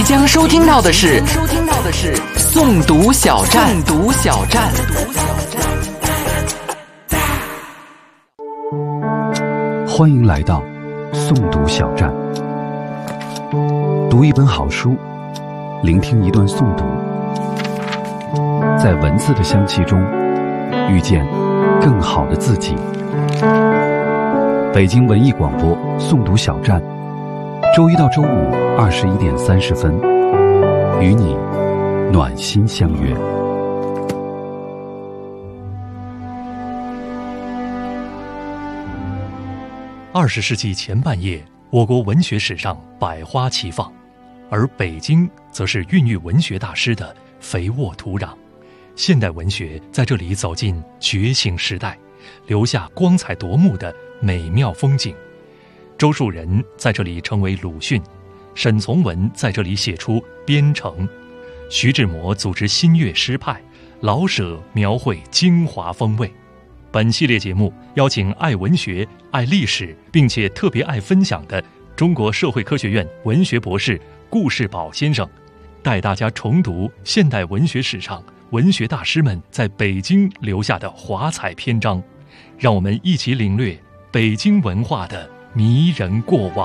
即将收听到的是诵读小站。 欢迎来到诵读小站，读一本好书，聆听一段诵读，在文字的香气中遇见更好的自己。北京文艺广播诵读小站，周一到周五21点30分，与你暖心相约。 20世纪前半叶，我国文学史上百花齐放，而北京则是孕育文学大师的肥沃土壤。现代文学在这里走进觉醒时代，留下光彩夺目的美妙风景。周树人在这里成为鲁迅，沈从文在这里写出边城，徐志摩组织新月诗派，老舍描绘京华风味。本系列节目邀请爱文学、爱历史，并且特别爱分享的中国社会科学院文学博士顾世宝先生，带大家重读现代文学史上文学大师们在北京留下的华彩篇章，让我们一起领略北京文化的迷人过往。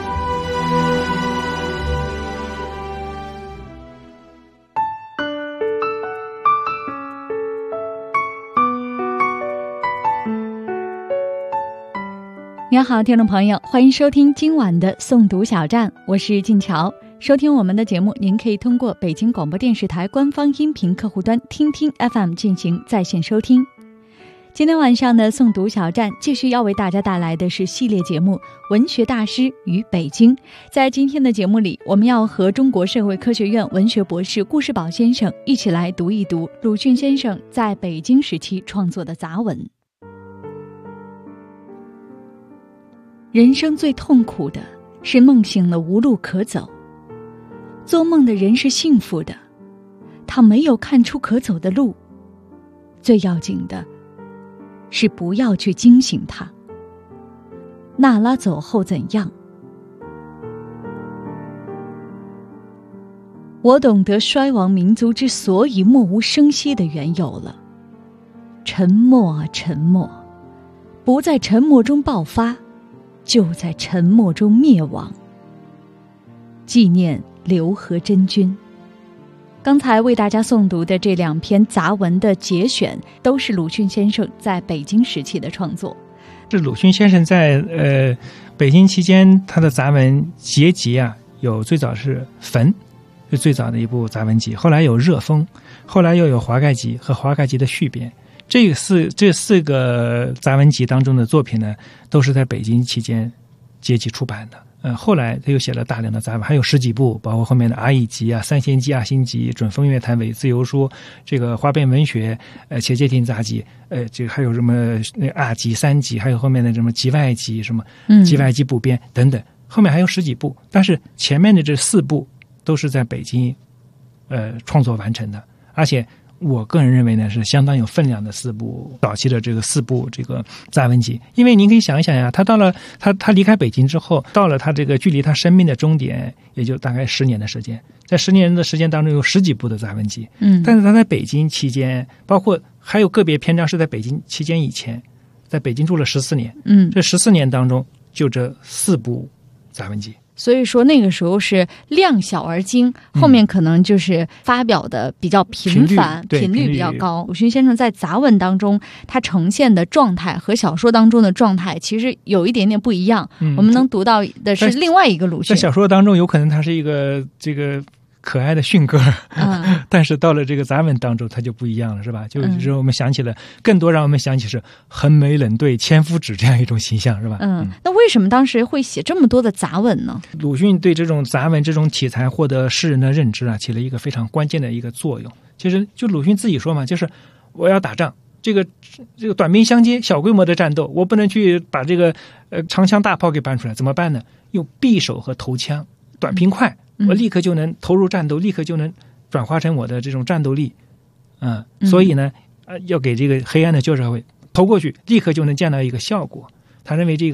您好，听众朋友，欢迎收听今晚的诵读小站，我是静乔。收听我们的节目，您可以通过北京广播电视台官方音频客户端听听 FM 进行在线收听。今天晚上的诵读小站继续要为大家带来的是系列节目《文学大师与北京》。在今天的节目里，我们要和中国社会科学院文学博士顾世宝先生一起来读一读鲁迅先生在北京时期创作的杂文。人生最痛苦的是梦醒了无路可走，做梦的人是幸福的，他没有看出可走的路。最要紧的是不要去惊醒他。娜拉走后怎样？我懂得衰亡民族之所以默无声息的缘由了。沉默啊沉默，不在沉默中爆发，就在沉默中灭亡。纪念刘和珍君。刚才为大家诵读的这两篇杂文的节选，都是鲁迅先生在北京时期的创作。 这鲁迅先生在北京期间，他的杂文结集啊，有最早是《坟》，是最早的一部杂文集，后来有《热风》，后来又有《华盖集》和《华盖集》的续编。这四个杂文集当中的作品呢，都是在北京期间结集出版的。后来他又写了大量的杂文，还有十几部，包括后面的《阿乙集》啊、《三贤集》、《阿星集》、《准风月谈伪自由书》、这个《花边文学》、《且介亭杂集》，这个还有什么阿集、三集，还有后面的什么集外集、什么集外集补编等等，后面还有十几部。但是前面的这四部都是在北京创作完成的，而且我个人认为呢，是相当有分量的早期的这个四部这个杂文集。因为您可以想一想呀，他到了他离开北京之后，到了他这个距离他生命的终点，也就大概10年的时间。在10年的时间当中，有十几部的杂文集。但是他在北京期间，包括还有个别篇章是在北京期间以前，在北京住了14年。这14年当中，就这4部杂文集。 所以说那个时候是量小而精，后面可能就是发表的比较频繁，频率比较高。鲁迅先生在杂文当中他呈现的状态和小说当中的状态其实有一点点不一样。我们能读到的是另外一个鲁迅。 在小说当中有可能他是一个这个可爱的迅哥，但是到了这个杂文当中他就不一样了，是吧？就是我们想起了更多让我们想起是横眉冷对千夫指这样一种形象，是吧？ 那为什么当时会写这么多的杂文呢？ 鲁迅对这种杂文这种题材获得世人的认知啊，起了一个非常关键的一个作用。其实就鲁迅自己说嘛，就是我要打仗，这个短兵相接小规模的战斗，我不能去把这个长枪大炮给搬出来，怎么办呢？用匕首和头枪，短平快，我立刻就能投入战斗，立刻就能转化成我的这种战斗力。所以呢，要给这个黑暗的旧社会投过去，立刻就能见到一个效果。他认为这个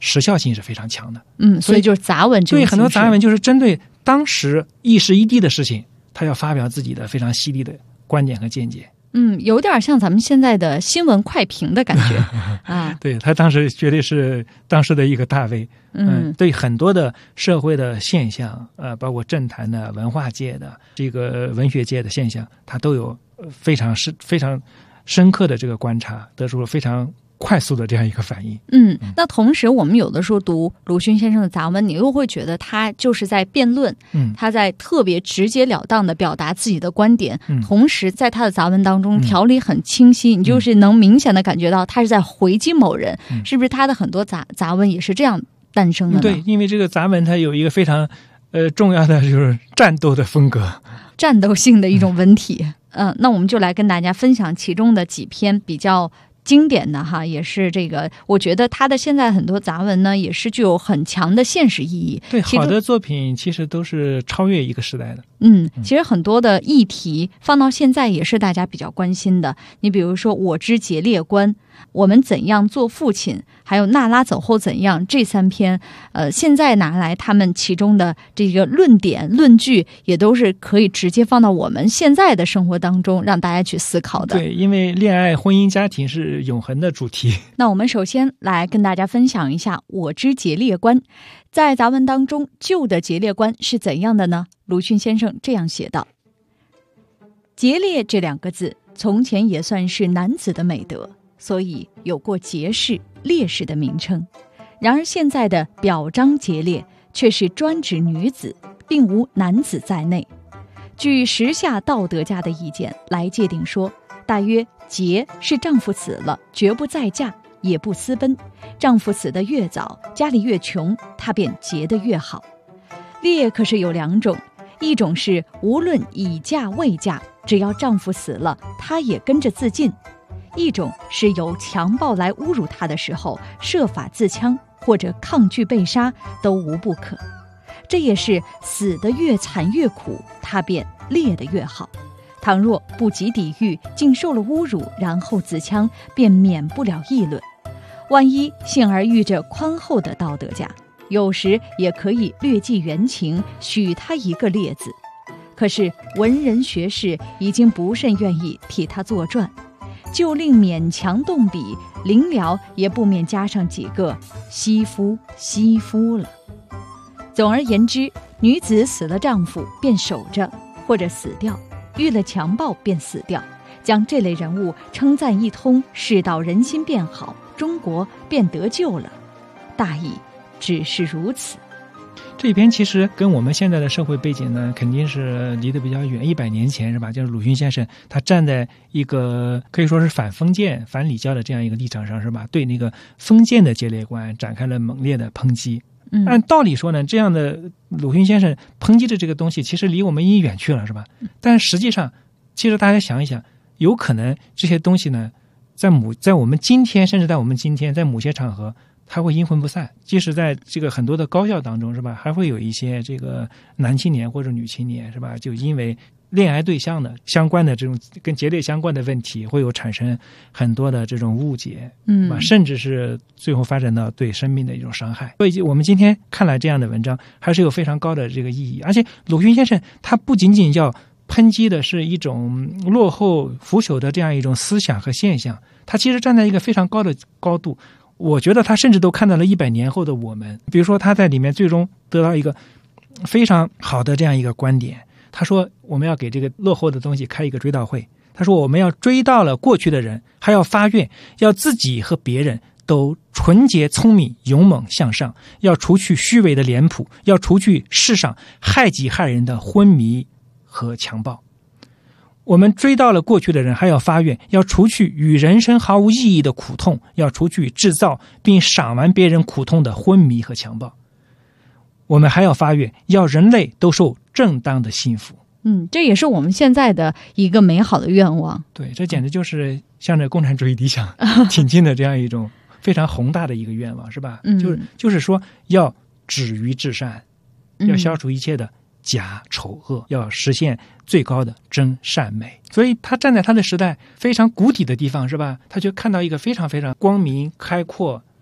时效性是非常强的。 所以就是杂文这种形式， 对，很多杂文就是针对当时一时一地的事情，他要发表自己的非常犀利的观点和见解。 有点像咱们现在的新闻快评的感觉啊。 对，他当时绝对是当时的一个大 V。对很多的社会的现象，包括政坛的、文化界的、这个文学界的现象，他都有非常深刻的这个观察，得出了非常快速的这样一个反应。 那同时我们有的时候读鲁迅先生的杂文，你又会觉得他就是在辩论，他在特别直截了当的表达自己的观点，同时在他的杂文当中条理很清晰，你就是能明显的感觉到他是在回击某人。是不是他的很多杂文也是这样诞生的呢？ 对，因为这个杂文它有一个非常重要的就是战斗的风格， 战斗性的一种文体。那我们就来跟大家分享其中的几篇比较经典的哈，也是这个，我觉得他的现在很多杂文呢，也是具有很强的现实意义。 对，好的作品其实都是超越一个时代的。 其实很多的议题放到现在也是大家比较关心的。你比如说《我之节烈观》，我们怎样做父亲，还有娜拉走后怎样，这3篇，现在拿来他们其中的这个论点论据，也都是可以直接放到我们现在的生活当中，让大家去思考的。 对，因为恋爱、婚姻、家庭是永恒的主题。 那我们首先来跟大家分享一下《我之节烈观》。在杂文当中，旧的节烈观是怎样的呢？鲁迅先生这样写道：节烈这2个字，从前也算是男子的美德，所以有过节士、烈士的名称。然而现在的表彰节烈却是专指女子，并无男子在内。据时下道德家的意见来界定说，大约节是丈夫死了绝不再嫁，也不私奔，丈夫死得越早，家里越穷，她便结得越好。烈可是有2种，一种是无论已嫁未嫁，只要丈夫死了，她也跟着自尽；一种是有强暴来侮辱她的时候，设法自戕或者抗拒被杀，都无不可。这也是死得越惨越苦，她便烈得越好。倘若不及抵御，竟受了侮辱，然后自戕，便免不了议论。万一幸而遇着宽厚的道德家，有时也可以略记原情，许他一个烈字。可是文人学士已经不甚愿意替他作传，就令勉强动笔，临了也不免加上几个惜夫惜夫了。总而言之，女子死了丈夫便守着，或者死掉，遇了强暴便死掉，将这类人物称赞一通，世道人心变好，中国便得救了。大意只是如此。 这一篇其实跟我们现在的社会背景呢，肯定是离得比较远。100年前是吧？就是鲁迅先生他站在一个可以说是反封建、反礼教的这样一个立场上是吧？对那个封建的节烈观展开了猛烈的抨击。按道理说呢，这样的鲁迅先生抨击的这个东西，其实离我们已经远去了是吧？但实际上，其实大家想一想，有可能这些东西呢，在我们今天，甚至在我们今天，在某些场合，它会阴魂不散。即使在这个很多的高校当中是吧，还会有一些这个男青年或者女青年是吧，就因为恋爱对象的相关的这种跟节烈相关的问题，会有产生很多的这种误解，甚至是最后发展到对生命的一种伤害。所以我们今天看来这样的文章，还是有非常高的这个意义。而且鲁迅先生他不仅仅要抨击的是一种落后腐朽的这样一种思想和现象，他其实站在一个非常高的高度。我觉得他甚至都看到了100年后的我们。比如说他在里面最终得到一个非常好的这样一个观点，他说我们要给这个落后的东西开一个追悼会。他说我们要追到了过去的人，还要发愿，要自己和别人都纯洁聪明勇猛向上，要除去虚伪的脸谱，要除去世上害己害人的昏迷和强暴。我们追到了过去的人，还要发愿，要除去与人生毫无意义的苦痛，要除去制造并赏玩别人苦痛的昏迷和强暴。我们还要发愿，要人类都受正当的幸福。 这也是我们现在的一个美好的愿望。 对，这简直就是向着共产主义理想挺进的这样一种非常宏大的一个愿望，是吧？就是说要止于至善，要消除一切的假丑恶，要实现最高的真善美。所以他站在他的时代非常谷底的地方，是吧？他就看到一个非常非常光明开阔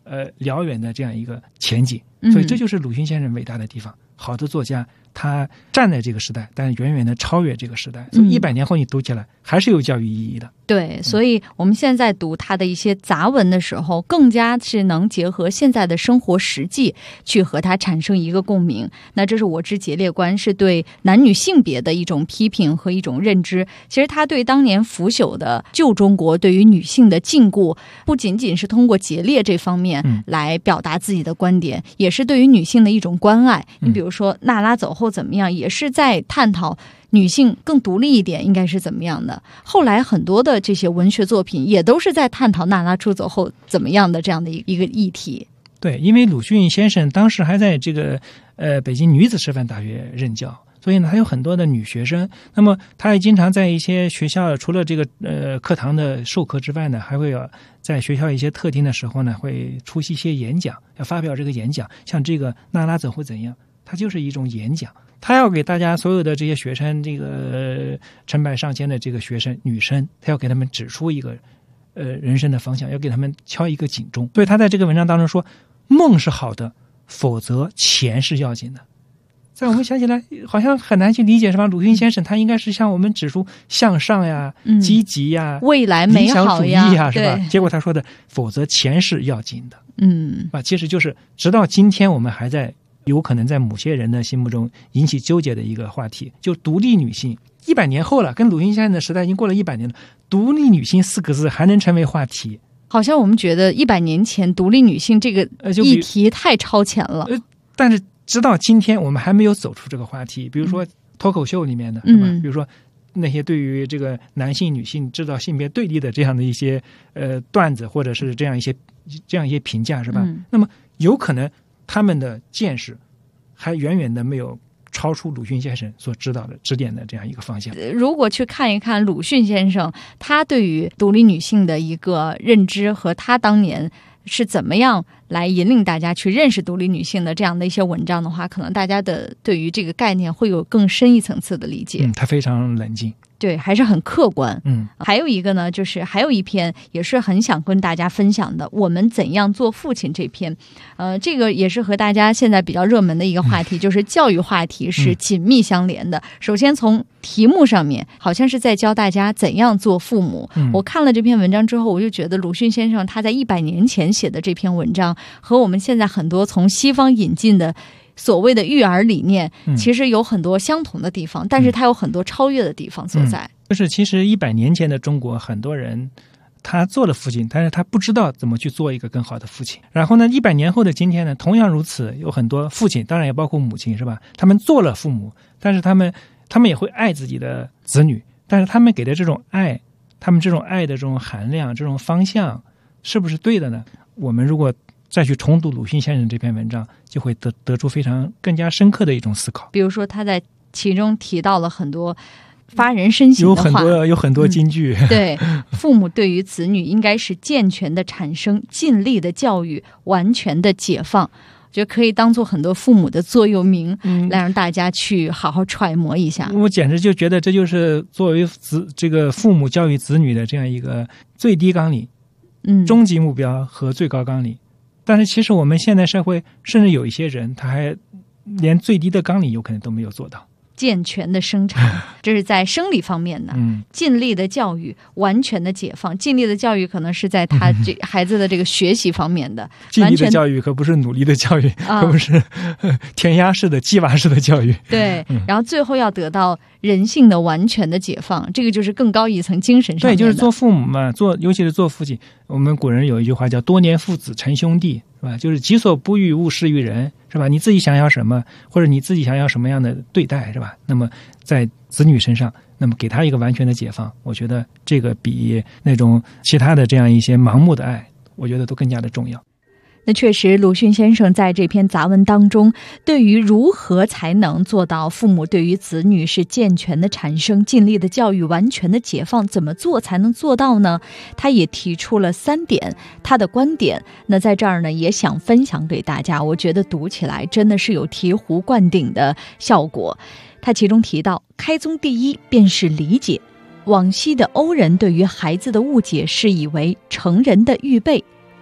辽远的这样一个前景。所以这就是鲁迅先生伟大的地方。好的作家，他站在这个时代，但是远远的超越这个时代。所以100年后你读起来还是有教育意义的。 对，所以我们现在读他的一些杂文的时候，更加是能结合现在的生活实际去和他产生一个共鸣。那这是我之节烈观，是对男女性别的一种批评和一种认知。其实他对当年腐朽的旧中国对于女性的禁锢，不仅仅是通过节烈这方面来表达自己的观点，也是对于女性的一种关爱。你比如说娜拉走后怎么样，也是在探讨女性更独立一点应该是怎么样的。后来很多的这些文学作品也都是在探讨娜拉出走后怎么样的这样的一个议题。 对，因为鲁迅先生当时还在这个北京女子师范大学任教，所以呢，还有很多的女学生。那么他也经常在一些学校，除了这个课堂的授课之外呢，还会在学校一些特定的时候呢，会出席一些演讲，要发表这个演讲。像这个娜拉走后怎样，它就是一种演讲。他要给大家所有的这些学生，这个成百上千的这个学生女生，他要给他们指出一个人生的方向，要给他们敲一个警钟。所以他在这个文章当中说，梦是好的，否则钱是要紧的。在我们想起来好像很难去理解，是吧？鲁迅先生他应该是向我们指出向上呀、积极呀、 未来美好呀、 理想主义呀，是吧？结果他说的否则钱是要紧的。其实就是直到今天我们还在有可能在某些人的心目中引起纠结的一个话题，就独立女性。100年后了，跟鲁迅先生的时代已经过了100年了，独立女性4个字还能成为话题？ 好像我们觉得100年前独立女性这个议题太超前了。 但是直到今天我们还没有走出这个话题。比如说脱口秀里面的，是吧？比如说那些对于这个男性女性制造性别对立的这样的一些段子，或者是这样一些评价，是吧？那么有可能他们的见识还远远的没有超出鲁迅先生所指点的这样一个方向。 如果去看一看鲁迅先生他对于独立女性的一个认知，和他当年是怎么样来引领大家去认识独立女性的这样的一些文章的话，可能大家的对于这个概念会有更深一层次的理解。 他非常冷静， 对，还是很客观。还有一个呢，就是还有一篇也是很想跟大家分享的，我们怎样做父亲这篇。这个也是和大家现在比较热门的一个话题，就是教育话题是紧密相连的。首先从题目上面，好像是在教大家怎样做父母。我看了这篇文章之后，我就觉得鲁迅先生他在100年前写的这篇文章，和我们现在很多从西方引进的所谓的育儿理念，其实有很多相同的地方，但是它有很多超越的地方所在。 就是其实100年前的中国，很多人他做了父亲，但是他不知道怎么去做一个更好的父亲。然后呢，100年后的今天呢，同样如此，有很多父亲，当然也包括母亲，是吧？他们做了父母，但是他们也会爱自己的子女，但是他们给的这种爱，他们这种爱的这种含量、这种方向，是不是对的呢？我们如果再去重读鲁迅先生这篇文章，就会得出非常更加深刻的一种思考。 比如说他在其中提到了很多发人深省的话， 有很多金句。 对，父母对于子女应该是健全的产生，尽力的教育，完全的解放。我觉得可以当做很多父母的座右铭，来让大家去好好揣摩一下。 我简直就觉得这就是作为这个父母教育子女的这样一个最低纲领、终极目标和最高纲领。但是其实我们现代社会，甚至有一些人，他还连最低的纲领有可能都没有做到。 健全的生产，这是在生理方面的；尽力的教育，完全的解放。尽力的教育可能是在他这孩子的这个学习方面的。 尽力的教育可不是努力的教育，可不是填鸭式的、鸡娃式的教育。 对，然后最后要得到人性的完全的解放，这个就是更高一层精神上面的。 对，就是做父母嘛，尤其是做父亲。我们古人有一句话叫"多年父子成兄弟"，是吧？就是己所不欲，勿施于人，是吧？你自己想要什么，或者你自己想要什么样的对待，是吧？那么在子女身上，那么给他一个完全的解放，我觉得这个比那种其他的这样一些盲目的爱，我觉得都更加的重要。 那确实，鲁迅先生在这篇杂文当中，对于如何才能做到父母对于子女是健全的产生、尽力的教育、完全的解放，怎么做才能做到呢？他也提出了3点他的观点。那在这儿呢，也想分享给大家，我觉得读起来真的是有醍醐灌顶的效果。他其中提到，开宗第一便是理解。往昔的欧人对于孩子的误解是以为成人的预备，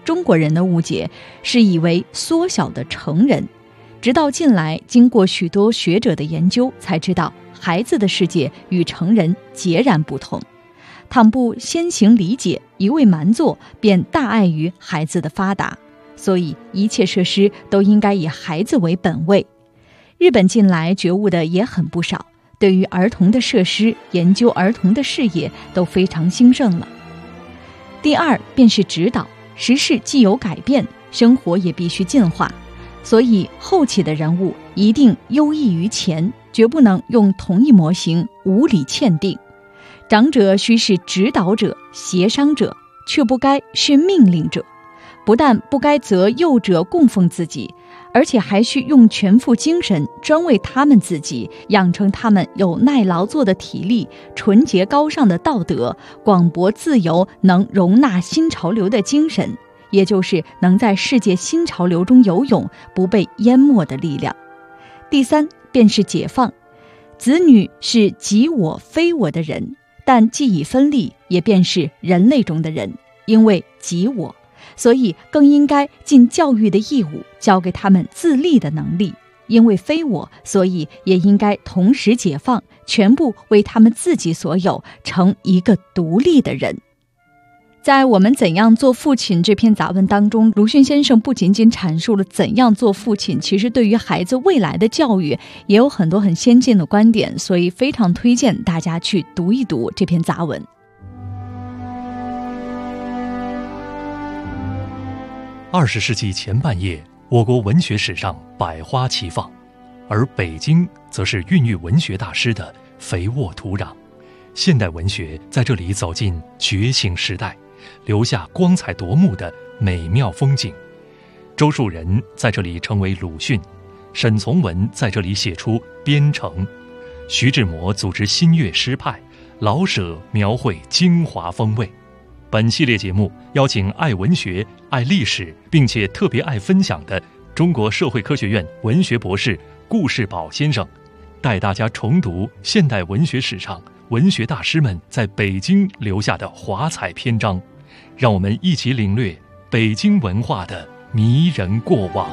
中国人的误解是以为缩小的成人，直到近来经过许多学者的研究，才知道孩子的世界与成人截然不同。倘不先行理解，一味蛮做，便大碍于孩子的发达。所以一切设施都应该以孩子为本位。日本近来觉悟的也很不少，对于儿童的设施、研究儿童的事业都非常兴盛了。第二便是指导，时事既有改变，生活也必须进化，所以后起的人物一定优异于前，绝不能用同一模型无理限定。长者须是指导者、协商者，却不该是命令者。不但不该责幼者供奉自己，而且还需用全副精神专为他们自己，养成他们有耐劳作的体力、纯洁高尚的道德、广博自由、能容纳新潮流的精神，也就是能在世界新潮流中游泳，不被淹没的力量。第三便是解放，子女是己我非我的人，但既已分立，也便是人类中的人，因为己我，所以更应该尽教育的义务，教给他们自立的能力。因为非我，所以也应该同时解放，全部为他们自己所有，成一个独立的人。在我们怎样做父亲这篇杂文当中，鲁迅先生不仅仅阐述了怎样做父亲，其实对于孩子未来的教育也有很多很先进的观点，所以非常推荐大家去读一读这篇杂文。 20世纪前半叶，我国文学史上百花齐放，而北京则是孕育文学大师的肥沃土壤。现代文学在这里走进觉醒时代，留下光彩夺目的美妙风景。周树人在这里成为鲁迅，沈从文在这里写出边城，徐志摩组织新月诗派，老舍描绘精华风味。本系列节目邀请爱文学、爱历史，并且特别爱分享的中国社会科学院文学博士顾世宝先生，带大家重读现代文学史上文学大师们在北京留下的华彩篇章，让我们一起领略北京文化的迷人过往。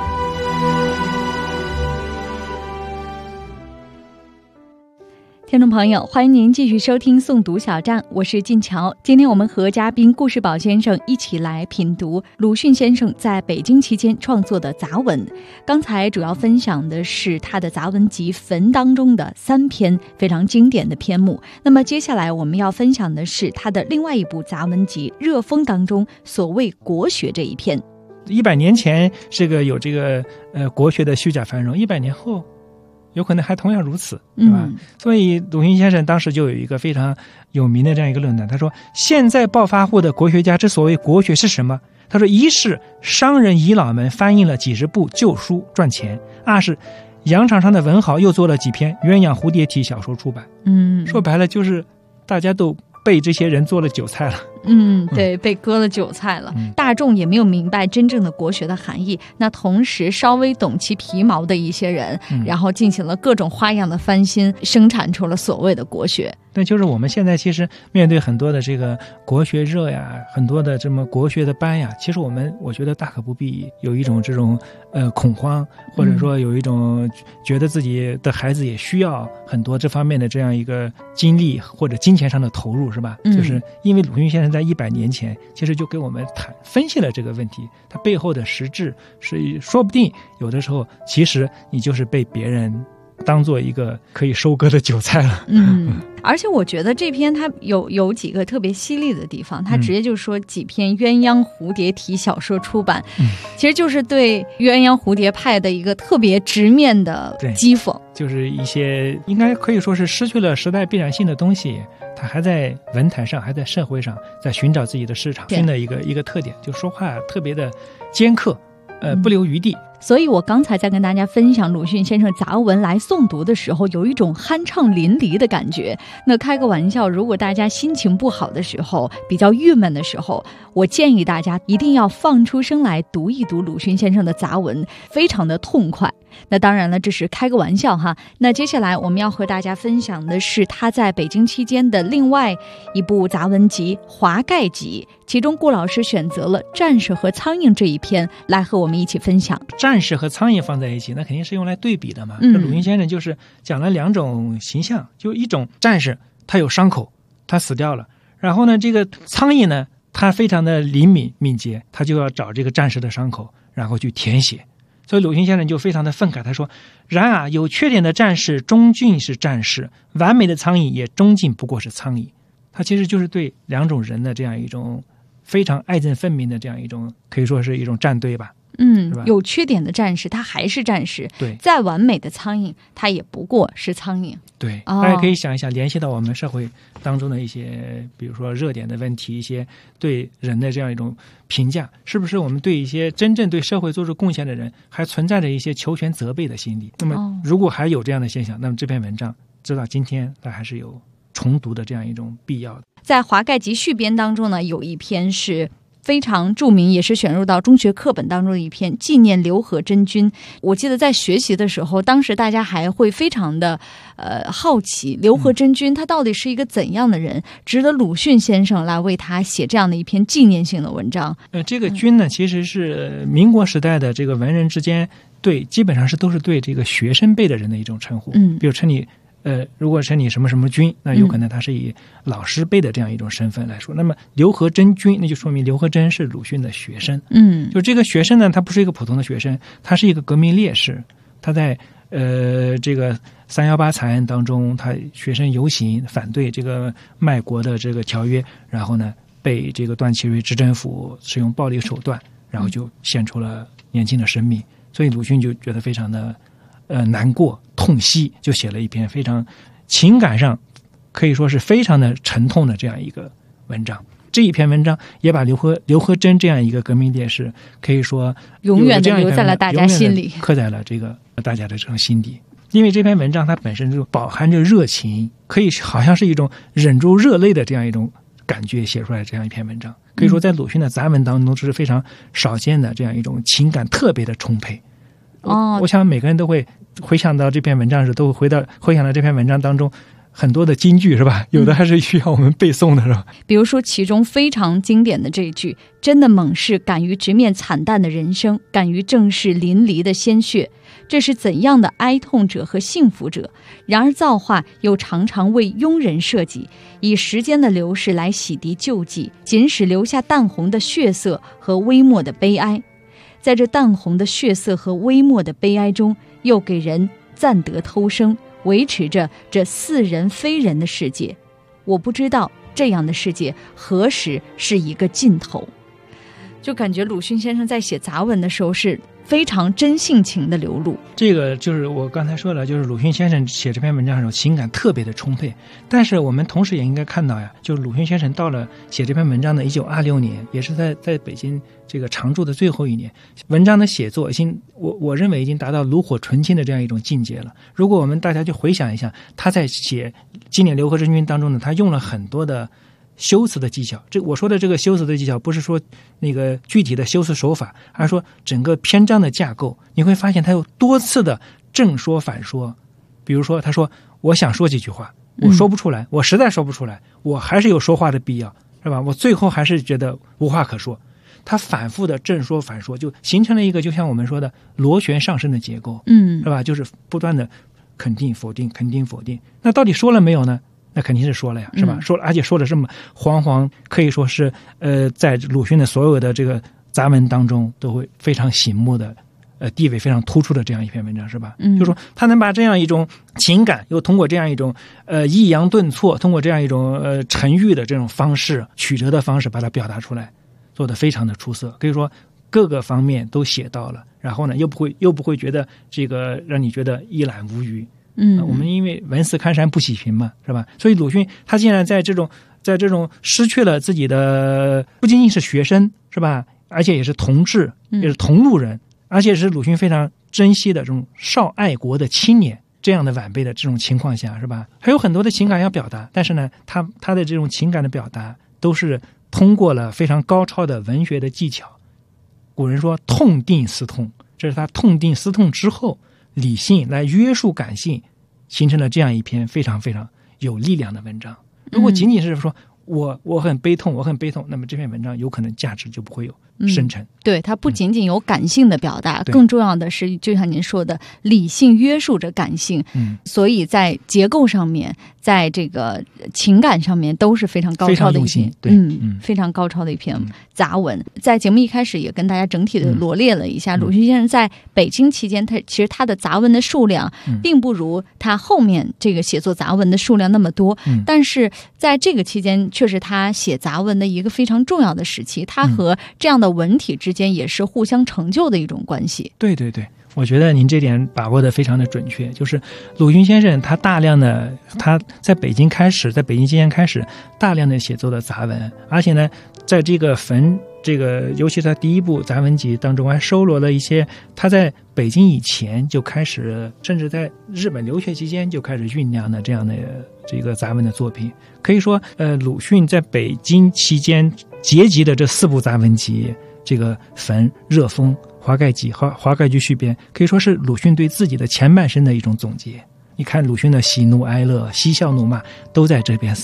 听众朋友，欢迎您继续收听诵读小站，我是静乔。今天我们和嘉宾顾世宝先生一起来品读鲁迅先生在北京期间创作的杂文。刚才主要分享的是他的杂文集《坟》当中的3篇非常经典的篇目，那么接下来我们要分享的是他的另外一部杂文集《热风》当中所谓国学这一篇。 100年前有国学的虚假繁荣，100年后有可能还同样如此，对吧？所以鲁迅先生当时就有一个非常有名的这样一个论断，他说现在暴发户的国学家之所谓国学是什么？他说一是商人遗老们翻译了几十部旧书赚钱，二是洋场上的文豪又做了几篇鸳鸯蝴蝶体小说出版。说白了就是大家都被这些人做了韭菜了。 对，被割了韭菜了。大众也没有明白真正的国学的含义，那同时稍微懂其皮毛的一些人，然后进行了各种花样的翻新，生产出了所谓的国学。 对，就是我们现在其实面对很多的这个国学热呀，很多的这么国学的班呀，其实我觉得大可不必有一种这种恐慌，或者说有一种觉得自己的孩子也需要很多这方面的这样一个精力或者金钱上的投入，是吧？就是因为鲁迅先生在100年前其实就给我们分析了这个问题，它背后的实质是说不定有的时候其实你就是被别人当做一个可以收割的韭菜了。 而且我觉得这篇它有几个特别犀利的地方，它直接就说几篇鸳鸯蝴蝶体小说出版，其实就是对鸳鸯蝴蝶派的一个特别直面的讥讽， 就是一些应该可以说是失去了时代必然性的东西，它还在文坛上，还在社会上，在寻找自己的市场。新的一个特点，就说话特别的尖刻，不留余地。 所以我刚才在跟大家分享鲁迅先生杂文来诵读的时候，有一种酣畅淋漓的感觉。那开个玩笑，如果大家心情不好的时候，比较郁闷的时候，我建议大家一定要放出声来读一读鲁迅先生的杂文，非常的痛快。 那当然了，这是开个玩笑哈。那接下来我们要和大家分享的是他在北京期间的另外一部杂文集《华盖集》，其中顾老师选择了战士和苍蝇这一篇来和我们一起分享。 战士和苍蝇放在一起，那肯定是用来对比的嘛。这鲁迅先生就是讲了两种形象，就一种战士他有伤口，他死掉了，然后呢这个苍蝇呢他非常的灵敏敏捷，他就要找这个战士的伤口然后去填写。所以鲁迅先生就非常的愤慨，他说，然而有缺点的战士终尽是战士，完美的苍蝇也终尽不过是苍蝇。他其实就是对两种人的这样一种非常爱憎分明的这样一种，可以说是一种站队吧。 有缺点的战士他还是战士， 对， 再完美的苍蝇他也不过是苍蝇。 对，大家可以想一想，联系到我们社会当中的一些比如说热点的问题，一些对人的这样一种评价，是不是我们对一些真正对社会做出贡献的人还存在着一些求全责备的心理。那么如果还有这样的现象，那么这篇文章直到今天它还是有重读的这样一种必要的。 在华盖集续编当中呢，有一篇是非常著名，也是选入到中学课本当中的一篇纪念刘和珍君。我记得在学习的时候，当时大家还会非常的好奇刘和珍君他到底是一个怎样的人，值得鲁迅先生来为他写这样的一篇纪念性的文章。 这个君呢其实是民国时代的这个文人之间对基本上都是对这个学生辈的人的一种称呼。比如称你如果称你什么什么君，那有可能他是以老师辈的这样一种身份来说。那么刘和珍君，那就说明刘和珍是鲁迅的学生。就这个学生呢，他不是一个普通的学生，他是一个革命烈士。他在这个318惨案当中，他学生游行反对这个卖国的这个条约，然后呢被这个段祺瑞执政府使用暴力手段，然后就献出了年轻的生命。所以鲁迅就觉得非常的难过痛惜，就写了一篇非常情感上可以说是非常的沉痛的这样一个文章。这一篇文章也把刘和珍这样一个革命烈士可以说永远的留在了大家心里， 刻在了这个大家的这种心底。因为这篇文章它本身就饱含着热情，可以好像是一种忍住热泪的这样一种感觉写出来这样一篇文章，可以说在鲁迅的杂文当中是非常少见的这样一种情感特别的充沛。我想每个人都会回想到这篇文章时，都会回想到这篇文章当中很多的金句，是吧？有的还是需要我们背诵的，是吧？ 比如说其中非常经典的这一句，真的猛士敢于直面惨淡的人生，敢于正视淋漓的鲜血，这是怎样的哀痛者和幸福者。然而造化又常常为庸人设计，以时间的流逝来洗涤旧迹，仅使留下淡红的血色和微末的悲哀。在这淡红的血色和微末的悲哀中，又给人暂得偷生，维持着这似人非人的世界。我不知道这样的世界何时是一个尽头。就感觉鲁迅先生在写杂文的时候是非常真性情的流露。 这个就是我刚才说了，就是鲁迅先生写这篇文章的时候情感特别的充沛。但是我们同时也应该看到呀，就是鲁迅先生到了写这篇文章的1926年，也是在北京这个常住的最后一年，文章的写作已经我认为已经达到炉火纯青的这样一种境界了。如果我们大家就回想一下，他在写纪念刘和珍君当中呢，他用了很多的修辞的技巧。我说的这个修辞的技巧不是说那个具体的修辞手法，而是说整个篇章的架构。你会发现他有多次的正说反说。比如说他说我想说几句话，我说不出来，我实在说不出来，我还是有说话的必要，是吧？我最后还是觉得无话可说。他反复的正说反说，就形成了一个就像我们说的螺旋上升的结构，是吧？就是不断的肯定否定肯定否定。那到底说了没有呢？那肯定是说了呀，是吧？说了，而且说的这么煌煌，可以说是在鲁迅的所有的这个杂文当中都会非常醒目的地位非常突出的这样一篇文章，是吧？就是说他能把这样一种情感，又通过这样一种抑扬顿挫，通过这样一种沉郁的这种方式，曲折的方式把它表达出来，做得非常的出色。可以说各个方面都写到了，然后呢又不会觉得这个让你觉得一览无余。我们因为文似看山不喜平嘛，是吧？所以鲁迅他竟然在这种失去了自己的不仅仅是学生，是吧？而且也是同志，也是同路人，而且是鲁迅非常珍惜的这种少爱国的青年这样的晚辈的这种情况下，是吧？还有很多的情感要表达，但是呢，他的这种情感的表达都是通过了非常高超的文学的技巧。古人说痛定思痛，这是他痛定思痛之后理性来约束感性，形成了这样一篇非常非常有力量的文章。如果仅仅是说我很悲痛，那么这篇文章有可能价值就不会有深沉。 对，它不仅仅有感性的表达，更重要的是就像您说的，理性约束着感性。所以在结构上面，在这个情感上面都是非常高超的一篇，非常高超的一篇杂文。在节目一开始也跟大家整体的罗列了一下，鲁迅先生在北京期间，其实他的杂文的数量并不如他后面这个写作杂文的数量那么多，但是在这个期间却是他写杂文的一个非常重要的时期，他和这样的文体之间也是互相成就的一种关系。 对对对，我觉得您这点把握的非常的准确，就是鲁迅先生他在北京期间开始大量的写作的杂文，而且呢，在这个尤其他第一部杂文集当中还收罗了一些他在北京以前就开始，甚至在日本留学期间就开始酝酿的这样的这个杂文的作品。可以说鲁迅在北京期间结集的这4部杂文集，这个《焚》《热风》《华盖集》和《华盖集续编》，可以说是鲁迅对自己的前半生的一种总结。你看鲁迅的喜怒哀乐、嬉笑怒骂，都在这边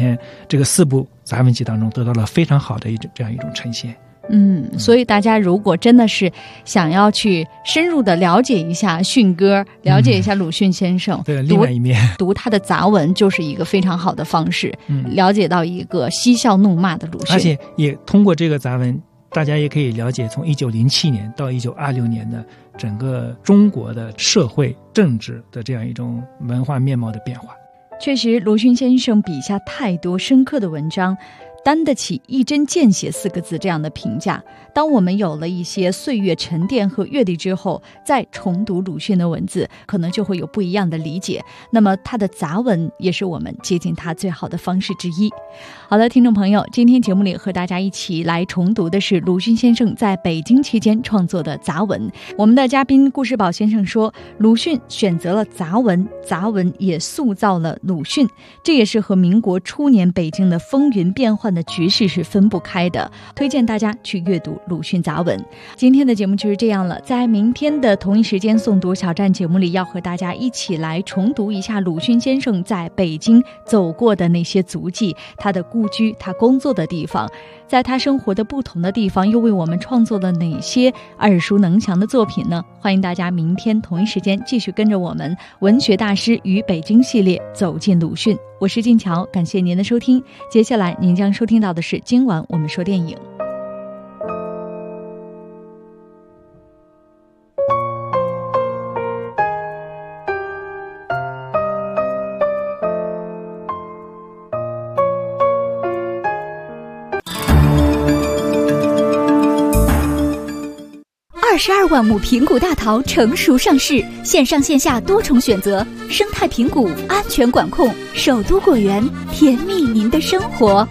4部杂文集当中得到了非常好的这样一种呈现。 所以大家如果真的是想要去深入的了解一下迅哥，了解一下鲁迅先生， 对，另外一面读他的杂文就是一个非常好的方式，了解到一个嬉笑怒骂的鲁迅， 而且也通过这个杂文，大家也可以了解从1907年到1926年的整个中国的社会政治的这样一种文化面貌的变化。 确实，鲁迅先生笔下太多深刻的文章，担得起一针见血4个字这样的评价。当我们有了一些岁月沉淀和阅历之后，再重读鲁迅的文字，可能就会有不一样的理解。那么他的杂文也是我们接近他最好的方式之一。好的，听众朋友，今天节目里和大家一起来重读的是鲁迅先生在北京期间创作的杂文。我们的嘉宾顾世宝先生说，鲁迅选择了杂文，杂文也塑造了鲁迅，这也是和民国初年北京的风云变幻的局势是分不开的。推荐大家去阅读鲁迅杂文。今天的节目就是这样了，在明天的同一时间诵读小站节目里，要和大家一起来重读一下鲁迅先生在北京走过的那些足迹，他的故居，他工作的地方，在他生活的不同的地方又为我们创作了哪些耳熟能详的作品呢？欢迎大家明天同一时间继续跟着我们文学大师与北京系列走进鲁迅。我是静乔，感谢您的收听。接下来您将收听到的是今晚我们说电影。 22万亩平谷大桃成熟上市，线上线下多重选择，生态平谷，安全管控，首都果园，甜蜜您的生活。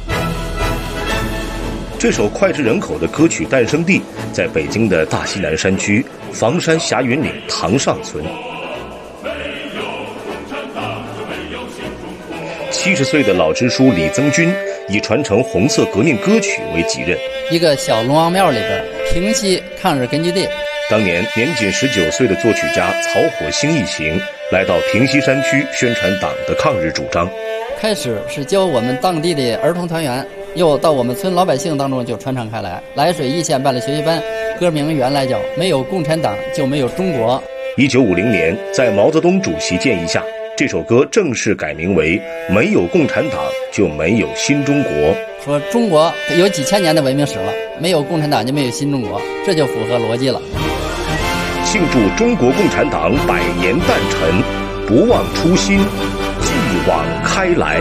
这首脍炙人口的歌曲诞生地在北京的大西南山区房山霞云岭塘上村。70岁的老支书李增军以传承红色革命歌曲为己任， 一个小龙王庙里边平西抗日根据地。 当年年仅19岁的作曲家曹火星一行来到平西山区宣传党的抗日主张。 开始是教我们当地的儿童团员，又到我们村老百姓当中就传唱开来。涞水一线办了学习班，歌名原来叫没有共产党就没有中国。 1950年在毛泽东主席建议下，这首歌正式改名为没有共产党就没有新中国。 说中国有几千年的文明史了，没有共产党就没有新中国，这就符合逻辑了。 庆祝中国共产党100年诞辰，不忘初心，继往开来。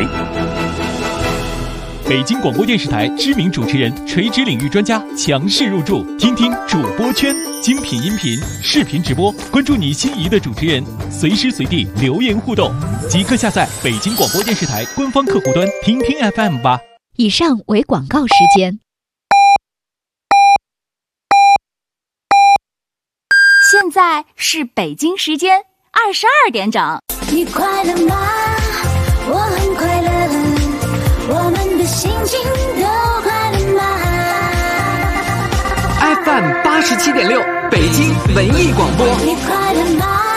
北京广播电视台知名主持人、垂直领域专家强势入驻，听听主播圈，精品音频、视频直播，关注你心仪的主持人，随时随地留言互动，即刻下载北京广播电视台官方客户端，听听 FM 吧。 以上为广告时间。 现在是北京时间22点整。 你快乐吗？我很快乐，我们的心情都快乐吗 ？FM 87.6，北京文艺广播。 你快乐吗？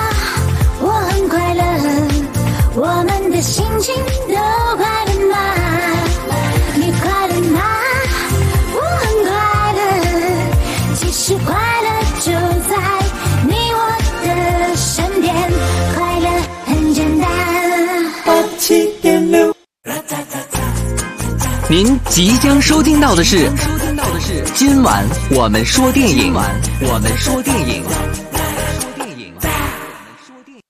的心情都快乐吗？你快乐吗？我很快乐，其实快乐就在你我的身边，快乐很简单。87.6， 您即将收听到的是今晚我们说电影。